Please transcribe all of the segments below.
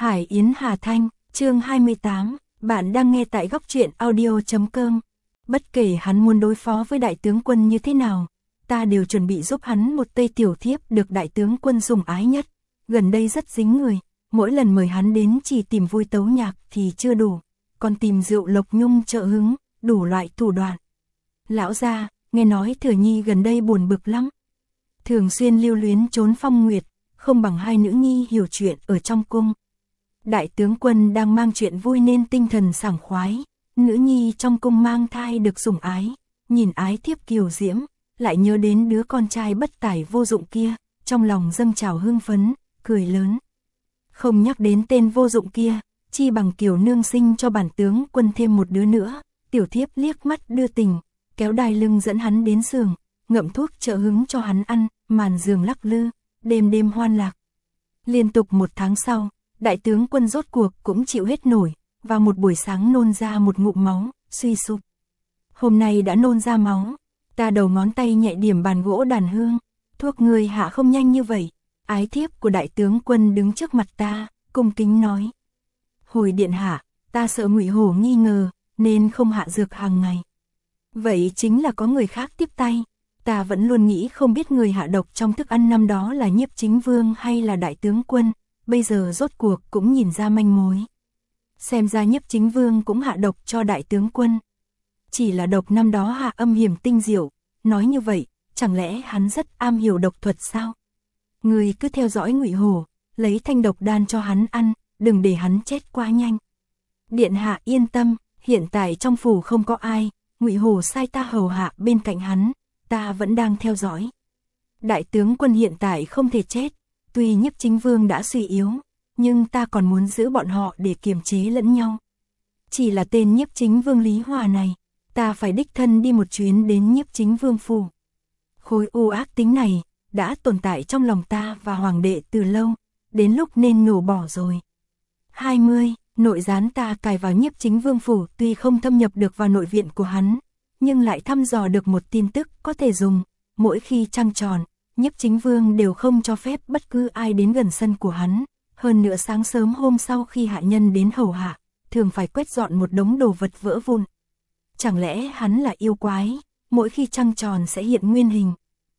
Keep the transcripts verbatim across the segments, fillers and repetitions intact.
Hải Yến Hà Thanh, chương hai mươi tám, bạn đang nghe tại góc truyện audio chấm com. Bất kể hắn muốn đối phó với đại tướng quân như thế nào, ta đều chuẩn bị giúp hắn một tây tiểu thiếp được đại tướng quân sủng ái nhất. Gần đây rất dính người, mỗi lần mời hắn đến chỉ tìm vui tấu nhạc thì chưa đủ, còn tìm rượu lộc nhung trợ hứng, đủ loại thủ đoạn. Lão gia, nghe nói Thừa Nhi gần đây buồn bực lắm. Thường xuyên lưu luyến trốn phong nguyệt, không bằng hai nữ nhi hiểu chuyện ở trong cung. Đại tướng quân đang mang chuyện vui nên tinh thần sảng khoái, nữ nhi trong cung mang thai được sủng ái, nhìn ái thiếp kiều diễm, lại nhớ đến đứa con trai bất tài vô dụng kia, trong lòng dâng trào hưng phấn, cười lớn. Không nhắc đến tên vô dụng kia, chi bằng Kiều nương sinh cho bản tướng quân thêm một đứa nữa. Tiểu thiếp liếc mắt đưa tình, kéo đai lưng dẫn hắn đến giường, ngậm thuốc trợ hứng cho hắn ăn, màn giường lắc lư, đêm đêm hoan lạc. Liên tục một tháng sau, đại tướng quân rốt cuộc cũng chịu hết nổi, vào một buổi sáng nôn ra một ngụm máu, suy sụp. Hôm nay đã nôn ra máu, ta đầu ngón tay nhẹ điểm bàn gỗ đàn hương, thuốc người hạ không nhanh như vậy. Ái thiếp của đại tướng quân đứng trước mặt ta, cung kính nói. Hồi điện hạ, ta sợ Ngụy Hổ nghi ngờ, nên không hạ dược hàng ngày. Vậy chính là có người khác tiếp tay. Ta vẫn luôn nghĩ không biết người hạ độc trong thức ăn năm đó là Nhiếp Chính Vương hay là đại tướng quân, bây giờ rốt cuộc cũng nhìn ra manh mối. Xem ra Nhiếp Chính Vương cũng hạ độc cho đại tướng quân. Chỉ là độc năm đó hạ âm hiểm tinh diệu, nói như vậy, chẳng lẽ hắn rất am hiểu độc thuật sao? Người cứ theo dõi Ngụy Hổ, lấy thanh độc đan cho hắn ăn, đừng để hắn chết quá nhanh. Điện hạ yên tâm, hiện tại trong phủ không có ai, Ngụy Hổ sai ta hầu hạ bên cạnh hắn, ta vẫn đang theo dõi. Đại tướng quân hiện tại không thể chết, tuy Nhiếp Chính Vương đã suy yếu, nhưng ta còn muốn giữ bọn họ để kiềm chế lẫn nhau. Chỉ là tên Nhiếp Chính Vương Lý Hòa này, ta phải đích thân đi một chuyến đến Nhiếp Chính Vương phủ. Khối u ác tính này đã tồn tại trong lòng ta và hoàng đệ từ lâu, đến lúc nên nhổ bỏ rồi. hai mươi. Nội gián ta cài vào Nhiếp Chính Vương phủ tuy không thâm nhập được vào nội viện của hắn, nhưng lại thăm dò được một tin tức có thể dùng. Mỗi khi trăng tròn, Nhiếp Chính Vương đều không cho phép bất cứ ai đến gần sân của hắn. Hơn nữa sáng sớm hôm sau khi hạ nhân đến hầu hạ, thường phải quét dọn một đống đồ vật vỡ vụn. Chẳng lẽ hắn là yêu quái, mỗi khi trăng tròn sẽ hiện nguyên hình?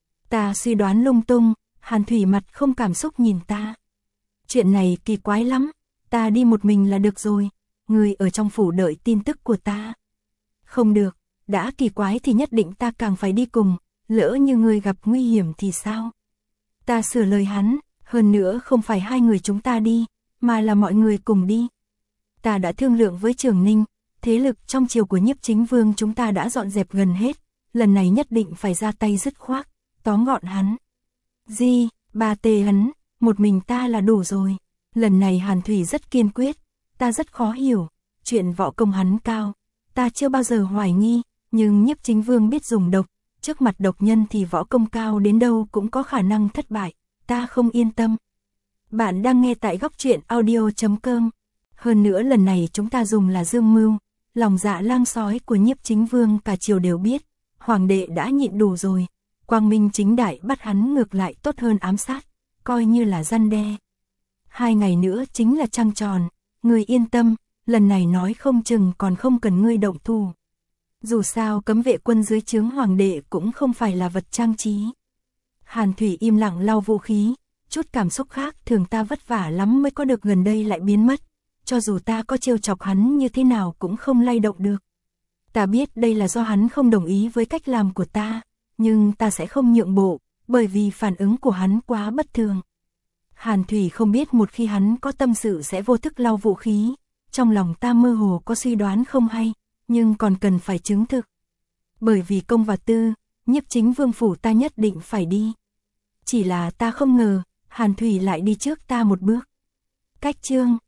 Ta suy đoán lung tung, Hàn Thủy mặt không cảm xúc nhìn ta. Chuyện này kỳ quái lắm, ta đi một mình là được rồi, người ở trong phủ đợi tin tức của ta. Không được, đã kỳ quái thì nhất định ta càng phải đi cùng, lỡ như người gặp nguy hiểm thì sao? Ta sửa lời hắn, hơn nữa không phải hai người chúng ta đi, mà là mọi người cùng đi. Ta đã thương lượng với Trường Ninh, thế lực trong triều của Nhiếp Chính Vương chúng ta đã dọn dẹp gần hết, lần này nhất định phải ra tay dứt khoát, tóm gọn hắn. Di, ba tê hắn, một mình ta là đủ rồi. Lần này Hàn Thủy rất kiên quyết, ta rất khó hiểu, chuyện võ công hắn cao, ta chưa bao giờ hoài nghi, nhưng Nhiếp Chính Vương biết dùng độc, trước mặt độc nhân thì võ công cao đến đâu cũng có khả năng thất bại, ta không yên tâm. Bạn đang nghe tại góc truyện audio chấm com. Hơn nữa lần này chúng ta dùng là dương mưu, lòng dạ lang sói của Nhiếp Chính Vương cả triều đều biết, hoàng đệ đã nhịn đủ rồi, quang minh chính đại bắt hắn ngược lại tốt hơn ám sát, coi như là răn đe. Hai ngày nữa chính là trăng tròn, ngươi yên tâm, lần này nói không chừng còn không cần ngươi động thủ. Dù sao cấm vệ quân dưới trướng hoàng đệ cũng không phải là vật trang trí. Hàn Thủy im lặng lau vũ khí, chút cảm xúc khác thường ta vất vả lắm mới có được gần đây lại biến mất, cho dù ta có trêu chọc hắn như thế nào cũng không lay động được. Ta biết đây là do hắn không đồng ý với cách làm của ta, nhưng ta sẽ không nhượng bộ, bởi vì phản ứng của hắn quá bất thường. Hàn Thủy không biết một khi hắn có tâm sự sẽ vô thức lau vũ khí, trong lòng ta mơ hồ có suy đoán không hay, nhưng còn cần phải chứng thực. Bởi vì công và tư, Nhiếp Chính Vương phủ ta nhất định phải đi. Chỉ là ta không ngờ, Hàn Thủy lại đi trước ta một bước. Cách chương